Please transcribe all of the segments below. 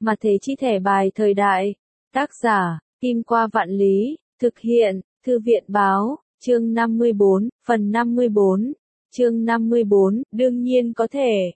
Mà thế chi thẻ bài thời đại. Tác giả, Kim Qua Vạn Lý, thực hiện, Thư viện Báo, chương 54, phần 54. Chương 54, đương nhiên có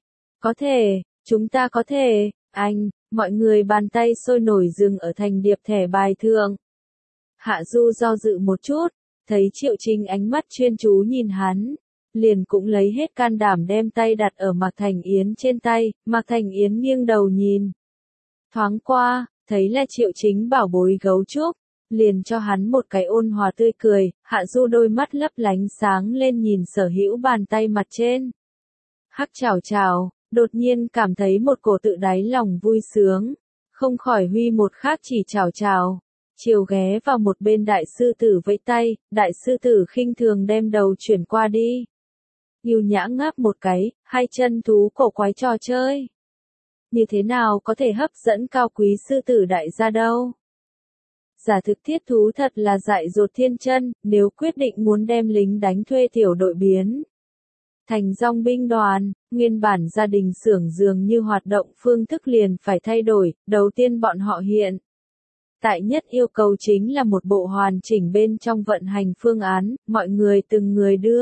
thể, chúng ta có thể, mọi người bàn tay sôi nổi dừng ở thành điệp thẻ bài thượng. Hạ Du do dự một chút, thấy Triệu Chính ánh mắt chuyên chú nhìn hắn, liền cũng lấy hết can đảm đem tay đặt ở Mạc Thành Yến trên tay. Mạc Thành Yến nghiêng đầu nhìn. Thoáng qua, thấy là Triệu Chính bảo bối gấu trúc, liền cho hắn một cái ôn hòa tươi cười. Hạ Du đôi mắt lấp lánh sáng lên nhìn sở hữu bàn tay mặt trên. Hắc chào chào, đột nhiên cảm thấy một cổ tự đáy lòng vui sướng, không khỏi huy một khác chỉ chào chào. Chiều ghé vào một bên đại sư tử vẫy tay, đại sư tử khinh thường đem đầu chuyển qua đi. Yêu nhã ngáp một cái, hai chân thú cổ quái trò chơi. Như thế nào có thể hấp dẫn cao quý sư tử đại gia đâu? Giả thực thiết thú thật là dại dột thiên chân, nếu quyết định muốn đem lính đánh thuê tiểu đội biến thành dòng binh đoàn, nguyên bản gia đình xưởng dường như hoạt động phương thức liền phải thay đổi. Đầu tiên bọn họ hiện tại nhất yêu cầu chính là một bộ hoàn chỉnh bên trong vận hành phương án, mọi người từng người đưa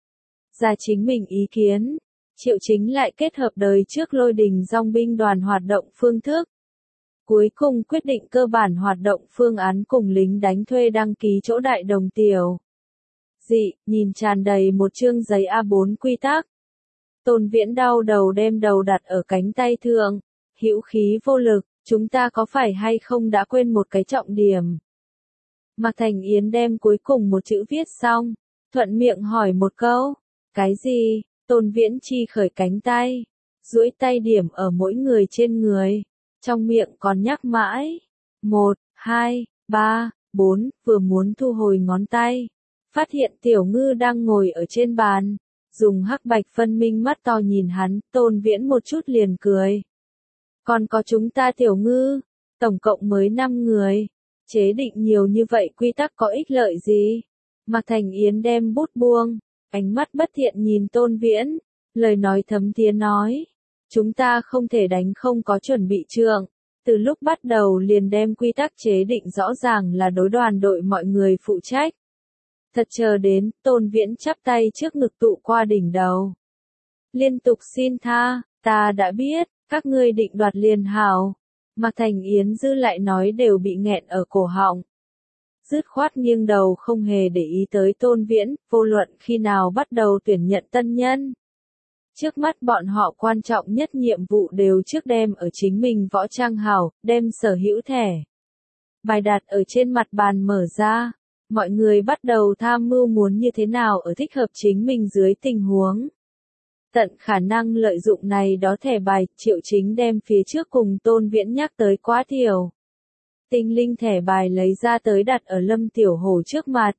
ra chính mình ý kiến. Triệu Chính lại kết hợp đời trước lôi đình dòng binh đoàn hoạt động phương thức. Cuối cùng quyết định cơ bản hoạt động phương án cùng lính đánh thuê đăng ký chỗ đại đồng tiểu dị, nhìn tràn đầy một chương giấy A4 quy tắc. Tôn Viễn đau đầu đem đầu đặt ở cánh tay thượng, hữu khí vô lực, chúng ta có phải hay không đã quên một cái trọng điểm? Mạc Thành Yến đem cuối cùng một chữ viết xong, thuận miệng hỏi một câu, cái gì? Tôn Viễn chi khởi cánh tay, duỗi tay điểm ở mỗi người trên người, trong miệng còn nhắc mãi, 1, 2, 3, 4, vừa muốn thu hồi ngón tay. Phát hiện Tiểu Ngư đang ngồi ở trên bàn, dùng hắc bạch phân minh mắt to nhìn hắn. Tôn Viễn một chút liền cười. Còn có chúng ta Tiểu Ngư, tổng cộng mới 5 người, chế định nhiều như vậy quy tắc có ích lợi gì? Mạc Thành Yến đem bút buông, ánh mắt bất thiện nhìn Tôn Viễn, lời nói thấm thía nói, chúng ta không thể đánh không có chuẩn bị trượng. Từ lúc bắt đầu liền đem quy tắc chế định rõ ràng là đối đoàn đội mọi người phụ trách. Thật chờ đến, Tôn Viễn chắp tay trước ngực tụ qua đỉnh đầu. Liên tục xin tha, ta đã biết, các ngươi định đoạt liền hảo. Mạc Thành Yến dư lại nói đều bị nghẹn ở cổ họng. Dứt khoát nghiêng đầu không hề để ý tới Tôn Viễn, vô luận khi nào bắt đầu tuyển nhận tân nhân. Trước mắt bọn họ quan trọng nhất nhiệm vụ đều trước đem ở chính mình võ trang hảo, đem sở hữu thẻ bài đặt ở trên mặt bàn mở ra. Mọi người bắt đầu tham mưu muốn như thế nào ở thích hợp chính mình dưới tình huống. Tận khả năng lợi dụng này đó thẻ bài. Triệu Chính đem phía trước cùng Tôn Viễn nhắc tới quá thiểu tinh linh thẻ bài lấy ra tới đặt ở Lâm Tiểu Hổ trước mặt.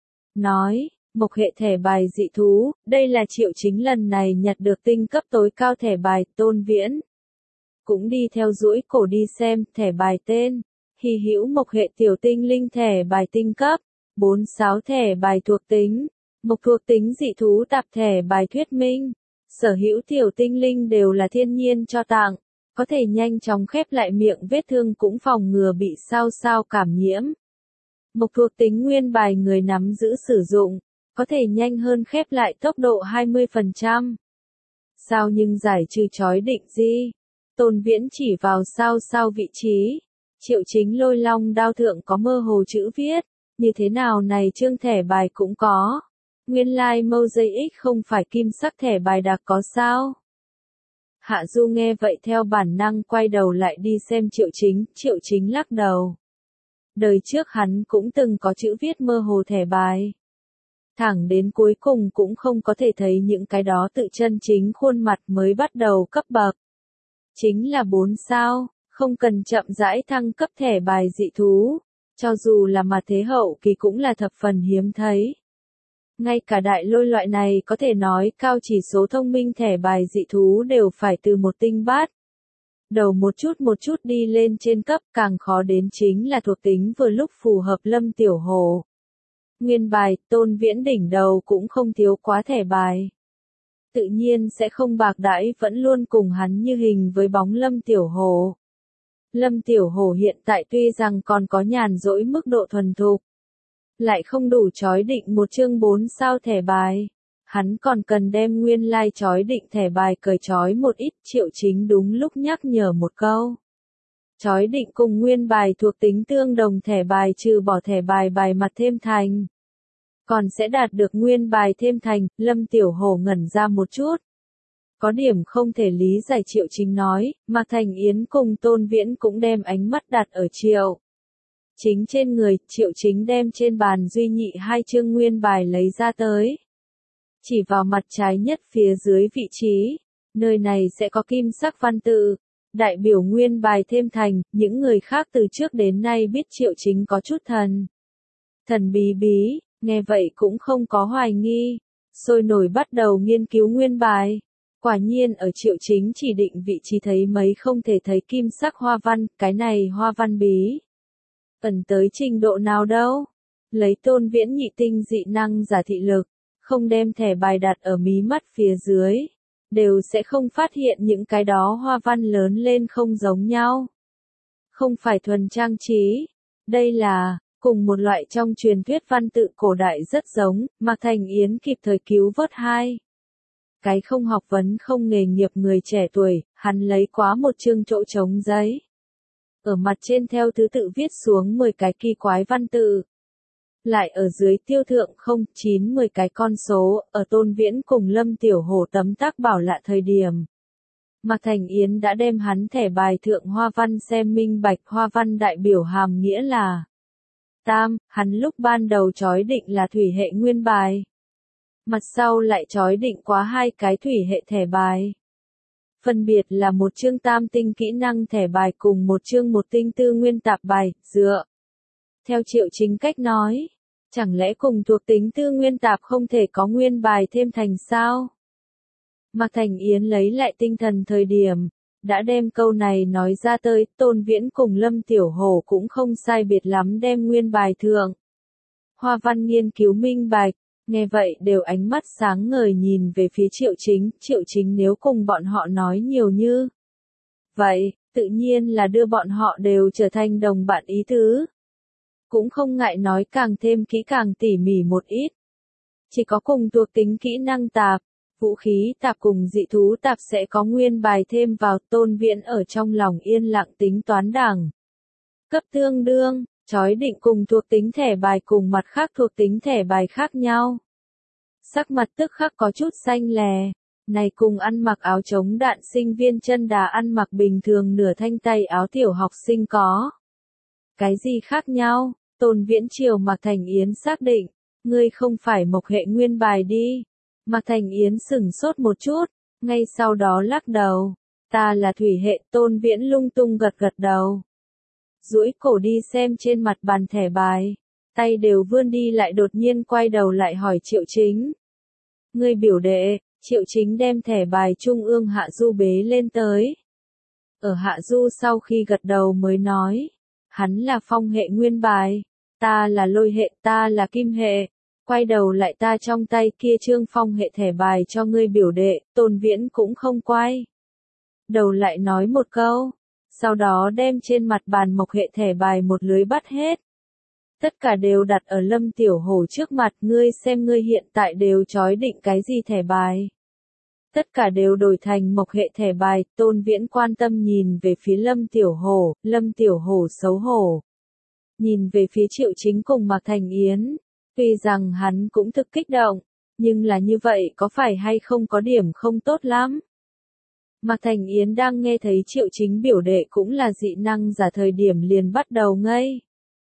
Nói, mộc hệ thẻ bài dị thú, đây là Triệu Chính lần này nhặt được tinh cấp tối cao thẻ bài. Tôn Viễn cũng đi theo duỗi cổ đi xem thẻ bài tên. Hy hữu mộc hệ tiểu tinh linh thẻ bài tinh cấp. 46 thẻ bài thuộc tính, mộc thuộc tính dị thú tạp thẻ bài thuyết minh. Sở hữu tiểu tinh linh đều là thiên nhiên cho tặng, có thể nhanh chóng khép lại miệng vết thương cũng phòng ngừa bị sao cảm nhiễm. Mộc thuộc tính nguyên bài người nắm giữ sử dụng, có thể nhanh hơn khép lại tốc độ 20%. Sao nhưng giải trừ chói định gì? Tôn Viễn chỉ vào sao vị trí. Triệu Chính lôi long đao thượng có mơ hồ chữ viết. Như thế nào này chương thẻ bài cũng có. Nguyên lai mosaic không phải kim sắc thẻ bài đặc có sao? Hạ Du nghe vậy theo bản năng quay đầu lại đi xem Triệu Chính. Triệu Chính lắc đầu. Đời trước hắn cũng từng có chữ viết mơ hồ thẻ bài. Thẳng đến cuối cùng cũng không có thể thấy những cái đó tự chân chính khuôn mặt mới bắt đầu cấp bậc. Chính là 4 sao, không cần chậm rãi thăng cấp thẻ bài dị thú. Cho dù là mà thế hậu kỳ cũng là thập phần hiếm thấy. Ngay cả đại lôi loại này có thể nói cao chỉ số thông minh thẻ bài dị thú đều phải từ một tinh bát đầu một chút đi lên trên cấp. Càng khó đến chính là thuộc tính vừa lúc phù hợp Lâm Tiểu Hổ. Nguyên bài, Tôn Viễn đỉnh đầu cũng không thiếu quá thẻ bài. Tự nhiên sẽ không bạc đãi, vẫn luôn cùng hắn như hình với bóng Lâm Tiểu Hổ. Lâm Tiểu Hổ hiện tại tuy rằng còn có nhàn rỗi mức độ thuần thục, lại không đủ chói định một chương 4 sao thẻ bài. Hắn còn cần đem nguyên lai chói định thẻ bài cởi chói một ít. Triệu Chính đúng lúc nhắc nhở một câu. Chói định cùng nguyên bài thuộc tính tương đồng thẻ bài trừ bỏ thẻ bài bài mặt thêm thành, còn sẽ đạt được nguyên bài thêm thành. Lâm Tiểu Hổ ngẩn ra một chút. Có điểm không thể lý giải. Triệu Chính nói, Mạc Thành Yến cùng Tôn Viễn cũng đem ánh mắt đặt ở Triệu Chính trên người. Triệu Chính đem trên bàn duy nhị 2 chương nguyên bài lấy ra tới. Chỉ vào mặt trái nhất phía dưới vị trí, nơi này sẽ có kim sắc văn tự, đại biểu nguyên bài thêm thành. Những người khác từ trước đến nay biết Triệu Chính có chút thần bí bí, nghe vậy cũng không có hoài nghi, sôi nổi bắt đầu nghiên cứu nguyên bài. Quả nhiên ở Triệu Chính chỉ định vị trí thấy mấy không thể thấy kim sắc hoa văn. Cái này hoa văn bí ẩn tới trình độ nào đâu. Lấy Tôn Viễn nhị tinh dị năng giả thị lực, không đem thẻ bài đặt ở mí mắt phía dưới, đều sẽ không phát hiện những cái đó hoa văn lớn lên không giống nhau. Không phải thuần trang trí, đây là cùng một loại trong truyền thuyết văn tự cổ đại rất giống. Mạc Thành Yến kịp thời cứu vớt 2 cái không học vấn không nghề nghiệp người trẻ tuổi. Hắn lấy quá một chương chỗ trống giấy, ở mặt trên theo thứ tự viết xuống 10 cái kỳ quái văn tự, lại ở dưới tiêu thượng 09-10 cái con số. Ở Tôn Viễn cùng Lâm Tiểu Hổ tấm tắc bảo lạ thời điểm, Mạc Thành Yến đã đem hắn thẻ bài thượng hoa văn xem minh bạch. Hoa văn đại biểu hàm nghĩa là tam. Hắn lúc ban đầu chói định là thủy hệ nguyên bài, mặt sau lại chói định quá 2 cái thủy hệ thẻ bài, phân biệt là một chương tam tinh kỹ năng thẻ bài cùng một chương một tinh tư nguyên tạp bài. Dựa theo Triệu Chính cách nói, chẳng lẽ cùng thuộc tính tư nguyên tạp không thể có nguyên bài thêm thành sao? Mạc Thành Yến lấy lại tinh thần thời điểm, đã đem câu này nói ra tới. Tôn Viễn cùng Lâm Tiểu Hổ cũng không sai biệt lắm đem nguyên bài thượng hoa văn nghiên cứu minh bạch. Nghe vậy đều ánh mắt sáng ngời nhìn về phía Triệu Chính. Triệu Chính nếu cùng bọn họ nói nhiều như vậy, tự nhiên là đưa bọn họ đều trở thành đồng bạn ý tứ. Cũng không ngại nói càng thêm kỹ càng tỉ mỉ một ít. Chỉ có cùng thuộc tính kỹ năng tạp, vũ khí tạp cùng dị thú tạp sẽ có nguyên bài thêm vào. Tôn Viễn ở trong lòng yên lặng tính toán đẳng cấp tương đương, chói định cùng thuộc tính thẻ bài cùng mặt khác thuộc tính thẻ bài khác nhau. Sắc mặt tức khắc có chút xanh lè. Này cùng ăn mặc áo chống đạn sinh viên chân đà ăn mặc bình thường nửa thanh tay áo tiểu học sinh có cái gì khác nhau? Tôn Viễn chiều Mạc Thành Yến xác định, ngươi không phải mộc hệ nguyên bài đi. Mạc Thành Yến sửng sốt một chút, ngay sau đó lắc đầu, ta là thủy hệ. Tôn Viễn lung tung gật gật đầu, duỗi cổ đi xem trên mặt bàn thẻ bài, tay đều vươn đi lại đột nhiên quay đầu lại hỏi Triệu Chính. Ngươi biểu đệ. Triệu Chính đem thẻ bài trung ương Hạ Du bế lên tới. Ở Hạ Du sau khi gật đầu mới nói, hắn là phong hệ nguyên bài, ta là lôi hệ, ta là kim hệ. Quay đầu lại ta trong tay kia trương phong hệ thẻ bài cho ngươi biểu đệ. Tôn Viễn cũng không quay đầu lại nói một câu, sau đó đem trên mặt bàn mộc hệ thẻ bài một lưới bắt hết. Tất cả đều đặt ở Lâm Tiểu Hổ trước mặt. Ngươi xem ngươi hiện tại đều chói định cái gì thẻ bài. Tất cả đều đổi thành mộc hệ thẻ bài. Tôn Viễn quan tâm nhìn về phía Lâm Tiểu Hổ. Lâm Tiểu Hổ xấu hổ nhìn về phía Triệu Chính cùng Mạc Thành Yến. Tuy rằng hắn cũng thực kích động, nhưng là như vậy có phải hay không có điểm không tốt lắm. Mạc Thành Yến đang nghe thấy Triệu Chính biểu đệ cũng là dị năng giả thời điểm liền bắt đầu ngây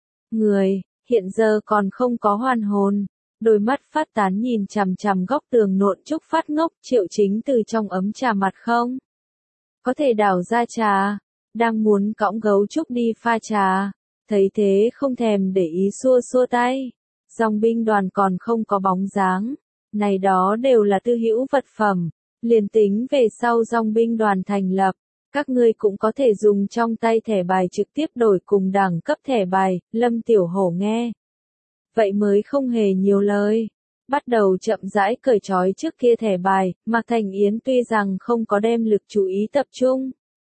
người, hiện giờ còn không có hoàn hồn. Đôi mắt phát tán nhìn chằm chằm góc tường nộn trúc phát ngốc. Triệu Chính từ trong ấm trà mặt không có thể đảo ra trà, đang muốn cõng gấu trúc đi pha trà, thấy thế không thèm để ý xua xua tay. Dòng binh đoàn còn không có bóng dáng, này đó đều là tư hữu vật phẩm, liền tính về sau dòng binh đoàn thành lập, các ngươi cũng có thể dùng trong tay thẻ bài trực tiếp đổi cùng đẳng cấp thẻ bài. Lâm Tiểu Hổ nghe vậy mới không hề nhiều lời, bắt đầu chậm rãi cởi trói trước kia thẻ bài. Mạc Thành Yến tuy rằng không có đem lực chú ý tập trung,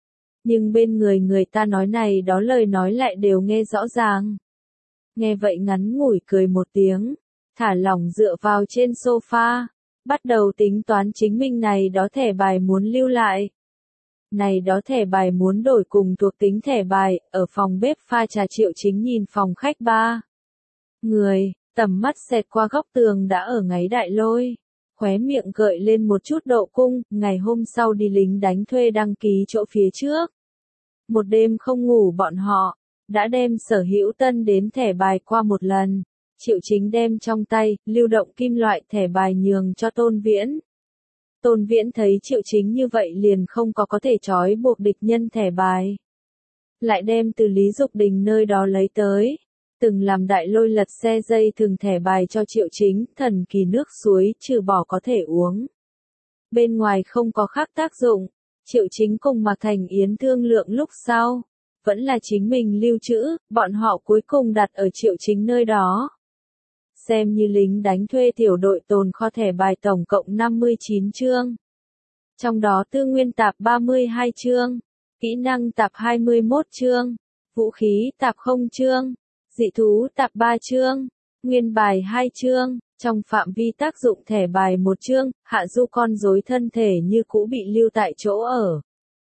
Nhưng bên người người ta nói này đó lời nói lại đều nghe rõ ràng. Nghe vậy ngắn ngủi cười một tiếng, thả lỏng dựa vào trên sofa, bắt đầu tính toán chính mình này đó thẻ bài muốn lưu lại. Này đó thẻ bài muốn đổi cùng thuộc tính thẻ bài, ở phòng bếp pha trà Triệu Chính nhìn phòng khách ba người, tầm mắt xẹt qua góc tường đã ở ngáy đại lôi. Khóe miệng gợi lên một chút độ cung, ngày hôm sau đi lính đánh thuê đăng ký chỗ phía trước. Một đêm không ngủ bọn họ, đã đem sở hữu tân đến thẻ bài qua một lần. Triệu Chính đem trong tay, lưu động kim loại thẻ bài nhường cho Tôn Viễn. Tôn Viễn thấy Triệu Chính như vậy liền không có thể trói buộc địch nhân thẻ bài. Lại đem từ Lý Dục Đình nơi đó lấy tới. Từng làm đại lôi lật xe dây thừng thẻ bài cho Triệu Chính, thần kỳ nước suối, trừ bỏ có thể uống. Bên ngoài không có khác tác dụng, Triệu Chính cùng Mạc Thành Yến thương lượng lúc sau. Vẫn là chính mình lưu trữ, bọn họ cuối cùng đặt ở Triệu Chính nơi đó. Xem như lính đánh thuê tiểu đội tồn kho thẻ bài tổng cộng 59 chương. Trong đó tư nguyên tạp 32 chương, kỹ năng tạp 21 chương, vũ khí tạp 0 chương, dị thú tạp 3 chương, nguyên bài 2 chương, trong phạm vi tác dụng thẻ bài 1 chương, Hạ Du con rối thân thể như cũ bị lưu tại chỗ ở.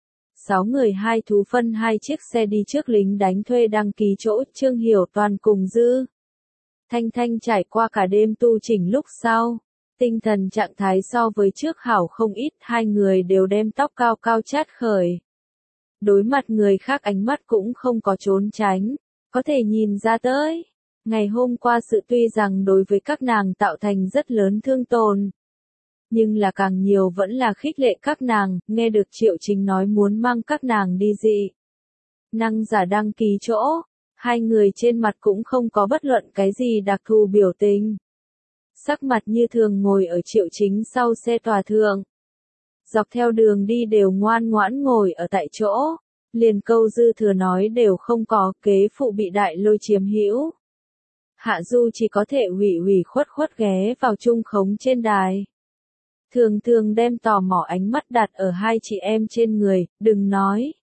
6 người 2 thú phân 2 chiếc xe đi trước lính đánh thuê đăng ký chỗ, Trương Hiểu Toàn cùng Dư Thanh Thanh trải qua cả đêm tu chỉnh lúc sau. Tinh thần trạng thái so với trước hảo không ít, hai người đều đem tóc cao cao chát khởi. Đối mặt người khác ánh mắt cũng không có trốn tránh, có thể nhìn ra tới. Ngày hôm qua sự tuy rằng đối với các nàng tạo thành rất lớn thương tổn. Nhưng là càng nhiều vẫn là khích lệ các nàng, nghe được Triệu Chính nói muốn mang các nàng đi dị năng giả đăng ký chỗ. Hai người trên mặt cũng không có bất luận cái gì đặc thù biểu tình. Sắc mặt như thường ngồi ở Triệu Chính sau xe tòa thượng. Dọc theo đường đi đều ngoan ngoãn ngồi ở tại chỗ. Liền câu dư thừa nói đều không có, kế phụ bị đại lôi chiếm hữu. Hạ Du chỉ có thể ủy khuất ghé vào trung khống trên đài. Thường thường đem tò mò ánh mắt đặt ở hai chị em trên người, đừng nói.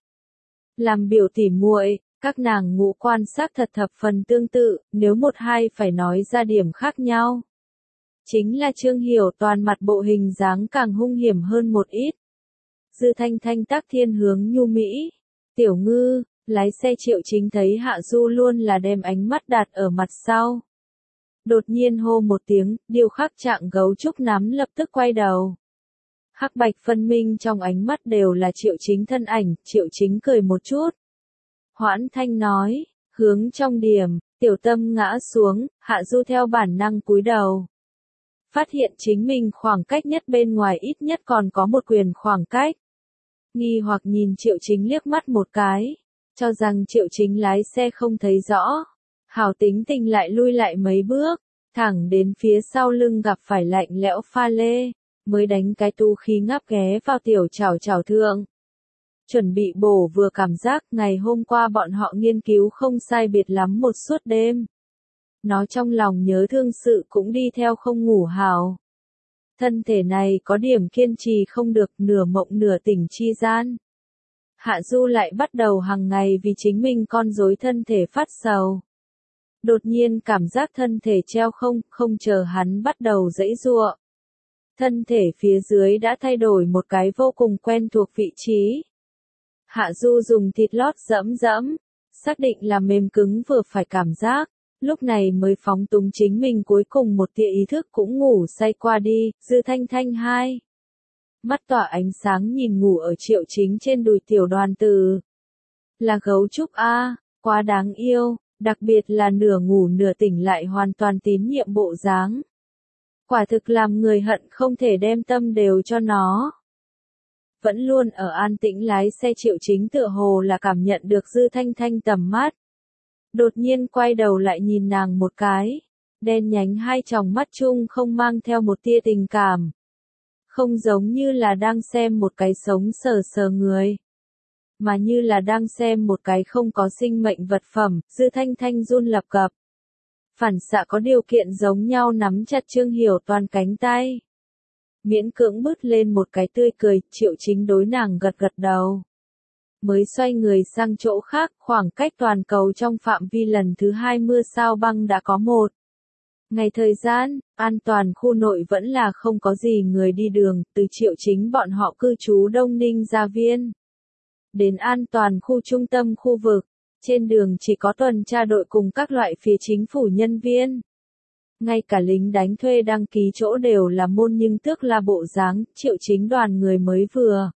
Làm biểu tỉ muội. Các nàng ngũ quan sắc thật thập phần tương tự, nếu một hai phải nói ra điểm khác nhau. Chính là Trương Hiểu Toàn mặt bộ hình dáng càng hung hiểm hơn một ít. Dư Thanh Thanh tác thiên hướng nhu mỹ. Tiểu Ngư, lái xe Triệu Chính thấy Hạ Du luôn là đem ánh mắt đặt ở mặt sau. Đột nhiên hô một tiếng, điêu khắc trạng gấu trúc nắm lập tức quay đầu. Hắc bạch phân minh trong ánh mắt đều là Triệu Chính thân ảnh, Triệu Chính cười một chút. Hoãn Thanh nói, hướng trong điểm, tiểu tâm ngã xuống, Hạ Du theo bản năng cúi đầu. Phát hiện chính mình khoảng cách nhất bên ngoài ít nhất còn có một quyền khoảng cách. Nghi hoặc nhìn Triệu Chính liếc mắt một cái, cho rằng Triệu Chính lái xe không thấy rõ. Hảo tính tình lại lui lại mấy bước, thẳng đến phía sau lưng gặp phải lạnh lẽo pha lê, mới đánh cái tu khí ngáp ghé vào tiểu chảo thượng. Chuẩn bị bổ vừa cảm giác ngày hôm qua bọn họ nghiên cứu không sai biệt lắm một suốt đêm. Nó trong lòng nhớ thương sự cũng đi theo không ngủ hào. Thân thể này có điểm kiên trì không được, nửa mộng nửa tỉnh chi gian. Hạ Du lại bắt đầu hàng ngày vì chính mình con rối thân thể phát sầu. Đột nhiên cảm giác thân thể treo không chờ hắn bắt đầu giãy giụa. Thân thể phía dưới đã thay đổi một cái vô cùng quen thuộc vị trí. Hạ Du dùng thịt lót dẫm, xác định là mềm cứng vừa phải cảm giác, lúc này mới phóng túng chính mình cuối cùng một tia ý thức cũng ngủ say qua đi. Dư Thanh Thanh 2. Mắt tỏa ánh sáng nhìn ngủ ở Triệu Chính trên đùi tiểu đoàn tử. Là gấu trúc a, quá đáng yêu, đặc biệt là nửa ngủ nửa tỉnh lại hoàn toàn tín nhiệm bộ dáng. Quả thực làm người hận không thể đem tâm đều cho nó. Vẫn luôn ở an tĩnh lái xe Triệu Chính tựa hồ là cảm nhận được Dư Thanh Thanh tầm mắt. Đột nhiên quay đầu lại nhìn nàng một cái, đen nhánh hai tròng mắt chung không mang theo một tia tình cảm. Không giống như là đang xem một cái sống sờ người, mà như là đang xem một cái không có sinh mệnh vật phẩm. Dư Thanh Thanh run lập cập. Phản xạ có điều kiện giống nhau nắm chặt Trương Hiểu Toàn cánh tay. Miễn cưỡng bứt lên một cái tươi cười, Triệu Chính đối nàng gật đầu. mới xoay người sang chỗ khác, khoảng cách toàn cầu trong phạm vi lần thứ 2 mưa sao băng đã có một ngày thời gian, an toàn khu nội vẫn là không có gì người đi đường, từ Triệu Chính bọn họ cư trú Đông Ninh Gia Viên đến an toàn khu trung tâm khu vực, trên đường chỉ có tuần tra đội cùng các loại phía chính phủ nhân viên. Ngay cả lính đánh thuê đăng ký chỗ đều là môn nhưng tước là bộ dáng, Triệu Chính đoàn người mới vừa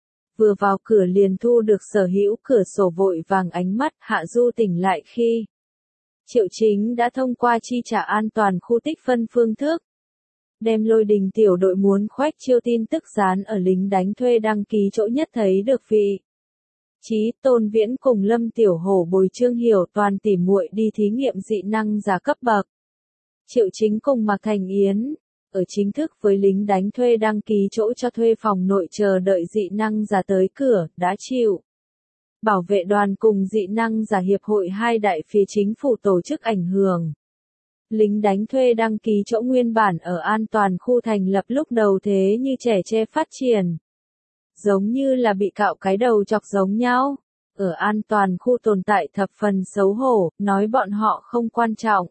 vào cửa liền thu được sở hữu cửa sổ vội vàng ánh mắt. Hạ Du tỉnh lại khi Triệu Chính đã thông qua chi trả an toàn khu tích phân phương thức, đem Lôi Đình tiểu đội muốn khoách chiêu tin tức dán ở lính đánh thuê đăng ký chỗ nhất thấy được vị trí. Tôn Viễn cùng Lâm Tiểu Hổ bồi Trương Hiểu Toàn tỉ muội đi thí nghiệm dị năng giả cấp bậc. Triệu Chính cùng Mạc Thành Yến ở chính thức với lính đánh thuê đăng ký chỗ cho thuê phòng nội chờ đợi dị năng giả tới cửa, đã chịu bảo vệ đoàn cùng dị năng giả hiệp hội hai đại phía chính phủ tổ chức ảnh hưởng. Lính đánh thuê đăng ký chỗ nguyên bản ở an toàn khu thành lập lúc đầu thế như trẻ tre phát triển, giống như là bị cạo cái đầu chọc giống nhau. Ở an toàn khu tồn tại thập phần xấu hổ, nói bọn họ không quan trọng.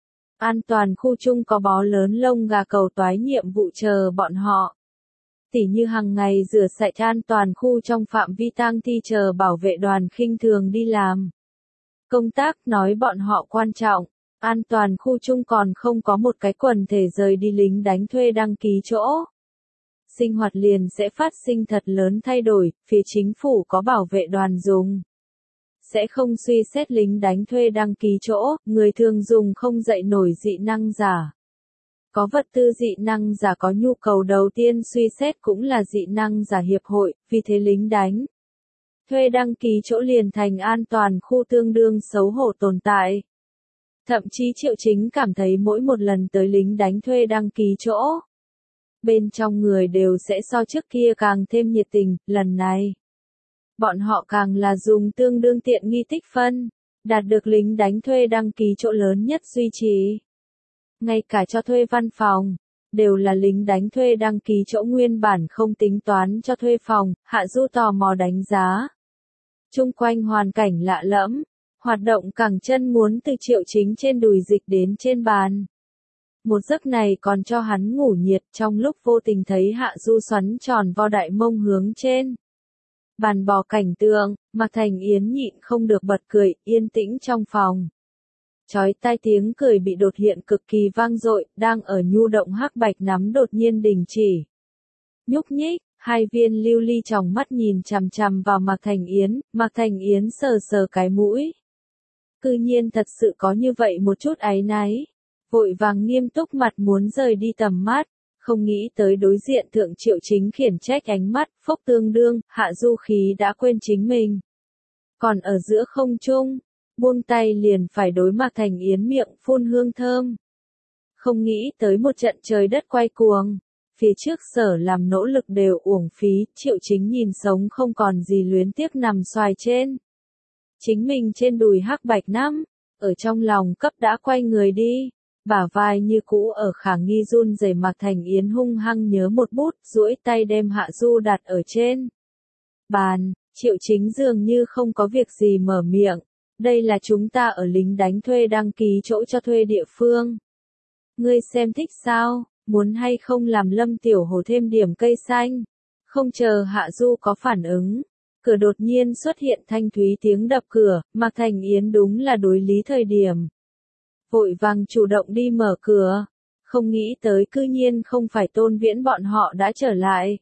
An toàn khu chung có bó lớn lông gà cầu toái nhiệm vụ chờ bọn họ. Tỉ như hàng ngày rửa sạch an toàn khu trong phạm vi tang thi chờ bảo vệ đoàn khinh thường đi làm công tác, nói bọn họ quan trọng. An toàn khu chung còn không có một cái quần thể rời đi lính đánh thuê đăng ký chỗ. Sinh hoạt liền sẽ phát sinh thật lớn thay đổi, phía chính phủ có bảo vệ đoàn dùng sẽ không suy xét lính đánh thuê đăng ký chỗ, người thường dùng không dậy nổi dị năng giả. Có vật tư dị năng giả có nhu cầu đầu tiên suy xét cũng là dị năng giả hiệp hội, vì thế lính đánh thuê đăng ký chỗ liền thành an toàn khu tương đương xấu hổ tồn tại. Thậm chí Triệu Chính cảm thấy mỗi một lần tới lính đánh thuê đăng ký chỗ, bên trong người đều sẽ so trước kia càng thêm nhiệt tình, lần này bọn họ càng là dùng tương đương tiện nghi tích phân, đạt được lính đánh thuê đăng ký chỗ lớn nhất duy trì. Ngay cả cho thuê văn phòng, đều là lính đánh thuê đăng ký chỗ nguyên bản không tính toán cho thuê phòng. Hạ Du tò mò đánh giá chung quanh hoàn cảnh lạ lẫm, hoạt động cẳng chân muốn từ Triệu Chính trên đùi dịch đến trên bàn. Một giấc này còn cho hắn ngủ nhiệt, trong lúc vô tình thấy Hạ Du xoắn tròn vo đại mông hướng trên bàn bò cảnh tượng, Mạc Thành Yến nhịn không được bật cười. Yên tĩnh trong phòng, chói tai tiếng cười bị đột hiện cực kỳ vang dội, đang ở nhu động hắc bạch nắm đột nhiên đình chỉ nhúc nhích. Hai viên lưu ly tròng mắt nhìn chằm chằm vào Mạc Thành Yến. Mạc Thành Yến sờ sờ cái mũi, cư nhiên thật sự có như vậy một chút áy náy, vội vàng nghiêm túc mặt muốn rời đi tầm mắt, không nghĩ tới đối diện thượng Triệu Chính khiển trách ánh mắt, phốc tương đương. Hạ Du khí đã quên chính mình còn ở giữa không trung, buông tay liền phải đối Mạc Thành Yến miệng phun hương thơm. Không nghĩ tới một trận trời đất quay cuồng, phía trước sở làm nỗ lực đều uổng phí. Triệu Chính nhìn sống không còn gì luyến tiếc nằm xoài trên chính mình trên đùi hắc bạch nắm, ở trong lòng cấp đã quay người đi, bả vai như cũ ở khả nghi run rẩy. Mạc Thành Yến hung hăng nhớ một bút, duỗi tay đem Hạ Du đặt ở trên bàn. Triệu Chính dường như không có việc gì mở miệng, đây là chúng ta ở lính đánh thuê đăng ký chỗ cho thuê địa phương. Ngươi xem thích sao, muốn hay không làm Lâm Tiểu Hổ thêm điểm cây xanh? Không chờ Hạ Du có phản ứng, cửa đột nhiên xuất hiện thanh thúy tiếng đập cửa. Mạc Thành Yến đúng là đối lý thời điểm, vội vàng chủ động đi mở cửa, không nghĩ tới cư nhiên không phải Tôn Viễn bọn họ đã trở lại,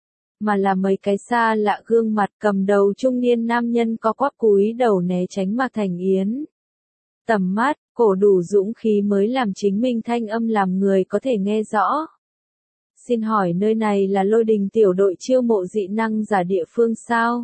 mà là mấy cái xa lạ gương mặt. Cầm đầu trung niên nam nhân có quắp cúi đầu né tránh Mạc Thành Yến tầm mắt, cổ đủ dũng khí mới làm chính mình thanh âm làm người có thể nghe rõ. Xin hỏi nơi này là Lôi Đình tiểu đội chiêu mộ dị năng giả địa phương sao?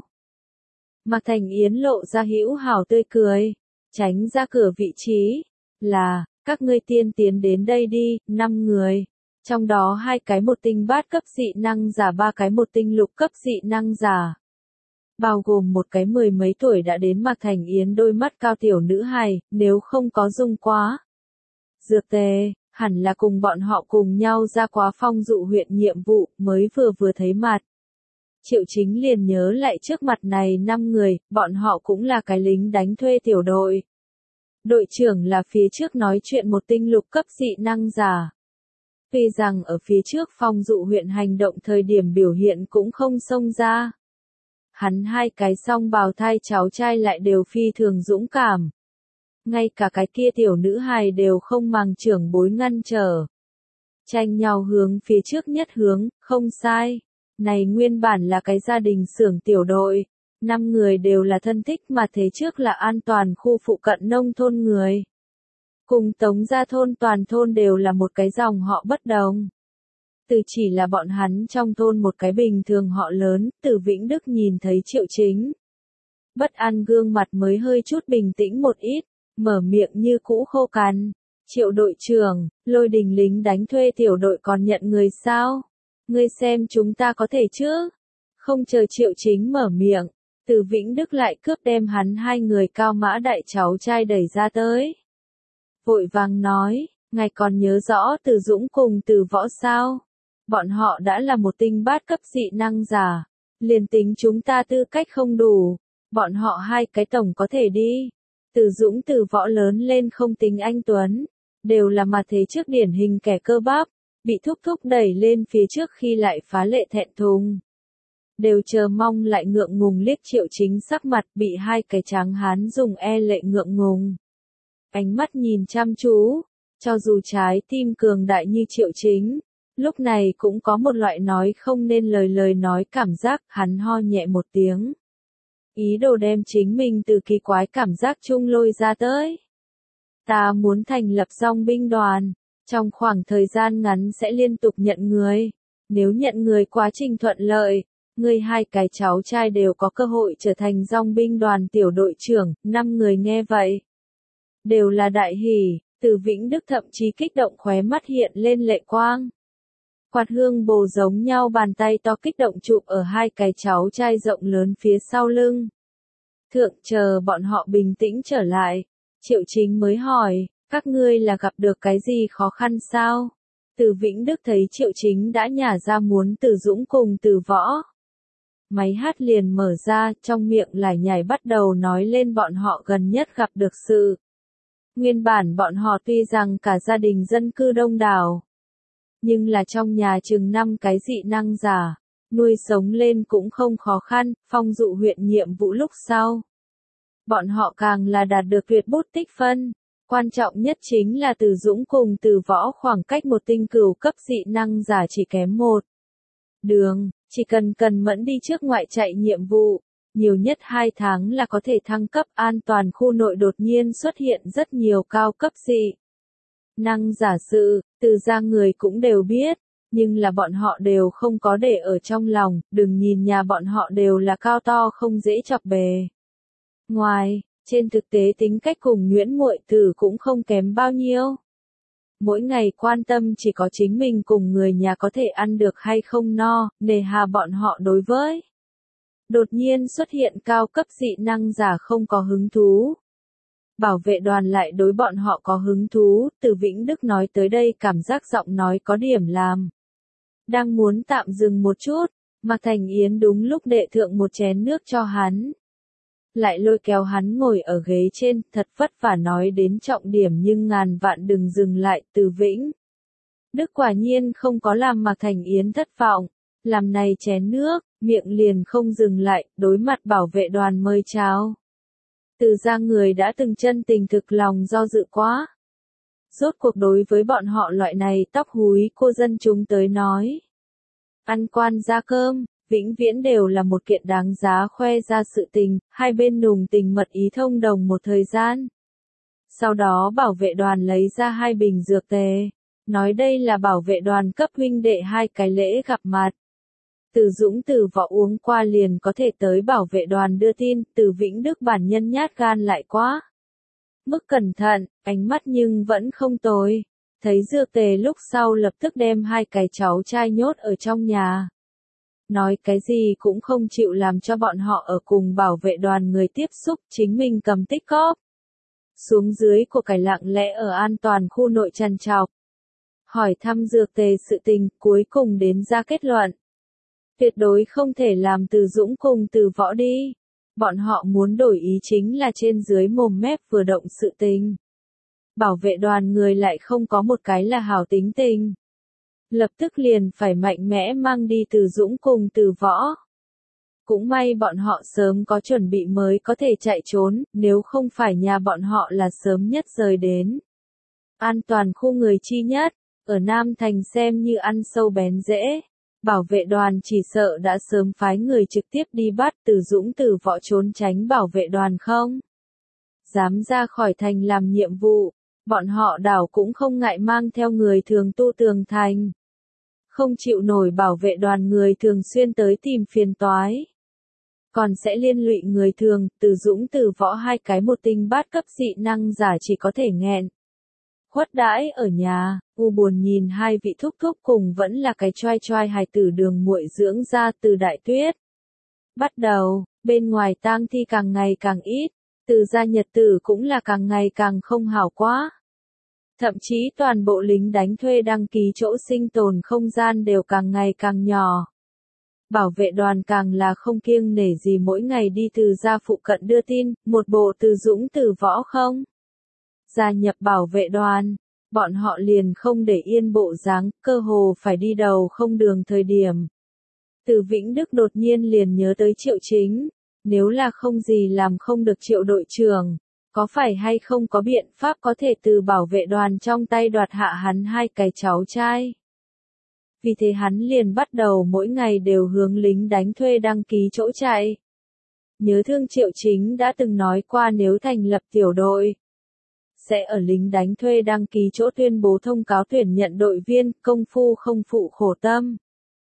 Mạc Thành Yến lộ ra hữu hảo tươi cười, tránh ra cửa vị trí. Là, các ngươi tiên tiến đến đây đi. 5 người. Trong đó 2 cái một tinh bát cấp dị năng giả, 3 cái một tinh lục cấp dị năng giả. Bao gồm một cái 10 mấy tuổi đã đến. Mạc Thành Yến đôi mắt cao tiểu nữ hài, nếu không có dung quá dược tề, hẳn là cùng bọn họ cùng nhau ra quá Phong Dụ huyện nhiệm vụ, mới vừa thấy mặt. Triệu Chính liền nhớ lại trước mặt này 5 người, bọn họ cũng là cái lính đánh thuê tiểu đội. Đội trưởng là phía trước nói chuyện một tinh lục cấp dị năng giả. Tuy rằng ở phía trước Phong Dụ huyện hành động thời điểm biểu hiện cũng không xông ra. Hắn hai cái song bào thai cháu trai lại đều phi thường dũng cảm. Ngay cả cái kia tiểu nữ hài đều không màng trưởng bối ngăn trở. Tranh nhau hướng phía trước nhất hướng, không sai. Này nguyên bản là cái gia đình xưởng tiểu đội. 5 người đều là thân thích mà thế trước là an toàn khu phụ cận nông thôn người. Cùng Tống gia thôn toàn thôn đều là một cái dòng họ bất đồng. Từ chỉ là bọn hắn trong thôn một cái bình thường họ lớn, Từ Vĩnh Đức nhìn thấy Triệu Chính. Bất an gương mặt mới hơi chút bình tĩnh một ít, mở miệng như cũ khô cằn. Triệu đội trưởng, Lôi Đình lính đánh thuê tiểu đội còn nhận người sao? Ngươi xem chúng ta có thể chứ? Không chờ Triệu Chính mở miệng, Từ Vĩnh Đức lại cướp đem hắn hai người cao mã đại cháu trai đẩy ra tới. Vội vàng nói, ngài còn nhớ rõ Từ Dũng cùng Từ Võ sao? Bọn họ đã là một tinh bát cấp dị năng giả. Liền tính chúng ta tư cách không đủ, bọn họ hai cái tổng có thể đi. Từ Dũng Từ Võ lớn lên không tính anh tuấn, đều là mà thế trước điển hình kẻ cơ bắp, bị thúc thúc đẩy lên phía trước khi lại phá lệ thẹn thùng. Đều chờ mong lại ngượng ngùng liếc Triệu Chính sắc mặt bị hai cái tráng hán dùng lệ ngượng ngùng. Ánh mắt nhìn chăm chú, cho dù trái tim cường đại như Triệu Chính, lúc này cũng có một loại nói không nên lời nói cảm giác, hắn ho nhẹ một tiếng. Ý đồ đem chính mình từ kỳ quái cảm giác chung lôi ra tới. Ta muốn thành lập dòng binh đoàn, trong khoảng thời gian ngắn sẽ liên tục nhận người. Nếu nhận người quá trình thuận lợi, người hai cái cháu trai đều có cơ hội trở thành dòng binh đoàn tiểu đội trưởng. 5 người nghe vậy đều là đại hỉ, Từ Vĩnh Đức thậm chí kích động khóe mắt hiện lên lệ quang. Quạt hương bồ giống nhau bàn tay to kích động chụp ở hai cái cháu trai rộng lớn phía sau lưng. Thượng chờ bọn họ bình tĩnh trở lại, Triệu Chính mới hỏi, các ngươi là gặp được cái gì khó khăn sao? Từ Vĩnh Đức thấy Triệu Chính đã nhả ra muốn Từ Dũng cùng Từ Võ. Máy hát liền mở ra, trong miệng lải nhải bắt đầu nói lên bọn họ gần nhất gặp được sự. Nguyên bản bọn họ tuy rằng cả gia đình dân cư đông đảo, nhưng là trong nhà chừng 5 cái dị năng giả, nuôi sống lên cũng không khó khăn. Phong Dụ huyện nhiệm vụ lúc sau, bọn họ càng là đạt được tuyệt bút tích phân. Quan trọng nhất chính là Từ Dũng cùng Từ Võ khoảng cách một tinh cửu cấp dị năng giả chỉ kém một đường, chỉ cần mẫn đi trước ngoại chạy nhiệm vụ, nhiều nhất 2 tháng là có thể thăng cấp. An toàn khu nội đột nhiên xuất hiện rất nhiều cao cấp dị năng giả sự, Từ gia người cũng đều biết, nhưng là bọn họ đều không có để ở trong lòng. Đừng nhìn nhà bọn họ đều là cao to không dễ chọc bề ngoài, trên thực tế tính cách cùng Nguyễn Muội Tử cũng không kém bao nhiêu. Mỗi ngày quan tâm chỉ có chính mình cùng người nhà có thể ăn được hay không no, nề hà bọn họ đối với đột nhiên xuất hiện cao cấp dị năng giả không có hứng thú. Bảo vệ đoàn lại đối bọn họ có hứng thú. Từ Vĩnh Đức nói tới đây cảm giác giọng nói có điểm làm. Đang muốn tạm dừng một chút, Mạc Thành Yến đúng lúc đệ thượng một chén nước cho hắn. Lại lôi kéo hắn ngồi ở ghế trên, thật vất vả nói đến trọng điểm nhưng ngàn vạn đừng dừng lại. Từ Vĩnh Đức quả nhiên không có làm Mạc Thành Yến thất vọng, làm này chén nước, miệng liền không dừng lại, đối mặt bảo vệ đoàn mời chào. Từ gia người đã từng chân tình thực lòng do dự quá. Rốt cuộc đối với bọn họ loại này tóc húi cô dân chúng tới nói, ăn quan gia cơm, vĩnh viễn đều là một kiện đáng giá khoe ra sự tình. Hai bên nùng tình mật ý thông đồng một thời gian. Sau đó bảo vệ đoàn lấy ra 2 bình dược tề, nói đây là bảo vệ đoàn cấp huynh đệ 2 cái lễ gặp mặt. Từ Dũng Từ Võ uống qua liền có thể tới bảo vệ đoàn đưa tin. Từ Vĩnh Đức bản nhân nhát gan lại quá mức cẩn thận, ánh mắt nhưng vẫn không tối. Thấy dược tề lúc sau lập tức đem 2 cái cháu trai nhốt ở trong nhà. Nói cái gì cũng không chịu làm cho bọn họ ở cùng bảo vệ đoàn người tiếp xúc, chính mình cầm tích cóp. Xuống dưới của cải lặng lẽ ở an toàn khu nội trằn trọc. Hỏi thăm dược tề sự tình, cuối cùng đến ra kết luận. Tuyệt đối không thể làm Từ Dũng cùng Từ Võ đi. Bọn họ muốn đổi ý chính là trên dưới mồm mép vừa động sự tình. Bảo vệ đoàn người lại không có một cái là hảo tính tình. Lập tức liền phải mạnh mẽ mang đi Từ Dũng cùng Từ Võ. Cũng may bọn họ sớm có chuẩn bị mới có thể chạy trốn, nếu không phải nhà bọn họ là sớm nhất rời đến. An toàn khu người chi nhất, ở Nam Thành xem như ăn sâu bén rễ. Bảo vệ đoàn chỉ sợ đã sớm phái người trực tiếp đi bắt Từ Dũng Từ Võ trốn tránh bảo vệ đoàn không. Dám ra khỏi thành làm nhiệm vụ, bọn họ đảo cũng không ngại mang theo người thường tu tường thành. Không chịu nổi bảo vệ đoàn người thường xuyên tới tìm phiền toái. Còn sẽ liên lụy người thường, Từ Dũng Từ Võ hai cái một tinh bát cấp dị năng giả chỉ có thể nghẹn. Khuất đãi ở nhà, u buồn nhìn hai vị thúc thúc cùng vẫn là cái choai choai hài tử đường muội dưỡng ra Từ Đại Tuyết. Bắt đầu, bên ngoài tang thi càng ngày càng ít, Từ gia nhật tử cũng là càng ngày càng không hảo quá. Thậm chí toàn bộ lính đánh thuê đăng ký chỗ sinh tồn không gian đều càng ngày càng nhỏ. Bảo vệ đoàn càng là không kiêng nể gì mỗi ngày đi Từ gia phụ cận đưa tin, một bộ Từ Dũng Từ Võ không. Gia nhập bảo vệ đoàn, bọn họ liền không để yên bộ dáng, cơ hồ phải đi đầu không đường thời điểm. Từ Vĩnh Đức đột nhiên liền nhớ tới Triệu Chính, nếu là không gì làm không được Triệu đội trưởng, có phải hay không có biện pháp có thể từ bảo vệ đoàn trong tay đoạt hạ hắn hai cái cháu trai. Vì thế hắn liền bắt đầu mỗi ngày đều hướng lính đánh thuê đăng ký chỗ chạy. Nhớ thương Triệu Chính đã từng nói qua nếu thành lập tiểu đội, sẽ ở lính đánh thuê đăng ký chỗ tuyên bố thông cáo tuyển nhận đội viên, công phu không phụ khổ tâm.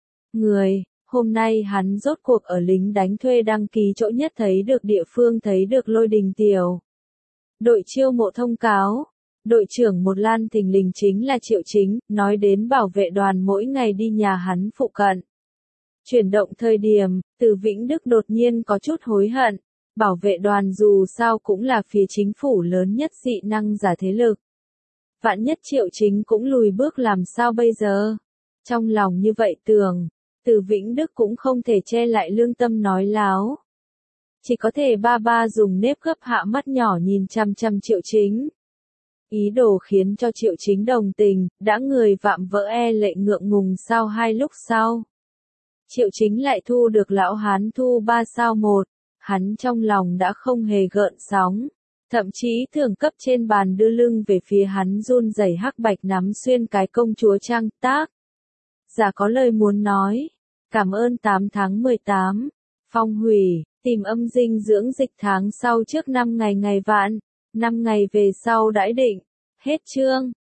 Hôm nay hắn rốt cuộc ở lính đánh thuê đăng ký chỗ nhất thấy được địa phương thấy được Lôi Đình tiểu đội chiêu mộ thông cáo. Đội trưởng một Lan thình lình chính là Triệu Chính, nói đến bảo vệ đoàn mỗi ngày đi nhà hắn phụ cận. Chuyển động thời điểm, Từ Vĩnh Đức đột nhiên có chút hối hận. Bảo vệ đoàn dù sao cũng là phía chính phủ lớn nhất dị năng giả thế lực. Vạn nhất Triệu Chính cũng lùi bước làm sao bây giờ? Trong lòng như vậy tưởng, Từ Vĩnh Đức cũng không thể che lại lương tâm nói láo. Chỉ có thể ba dùng nếp gấp hạ mắt nhỏ nhìn chăm chăm Triệu Chính. Ý đồ khiến cho Triệu Chính đồng tình, đã người vạm vỡ lệ ngượng ngùng sao hai lúc sau. Triệu Chính lại thu được lão hán thu 3 sao 1, hắn trong lòng đã không hề gợn sóng, thậm chí thường cấp trên bàn đưa lưng về phía hắn run rẩy hắc bạch nắm xuyên cái công chúa trang tác. Giả có lời muốn nói, cảm ơn 8 tháng 18, phong hủy, tìm âm dinh dưỡng dịch tháng sau trước 5 ngày ngày vạn, 5 ngày về sau đãi định, hết chương.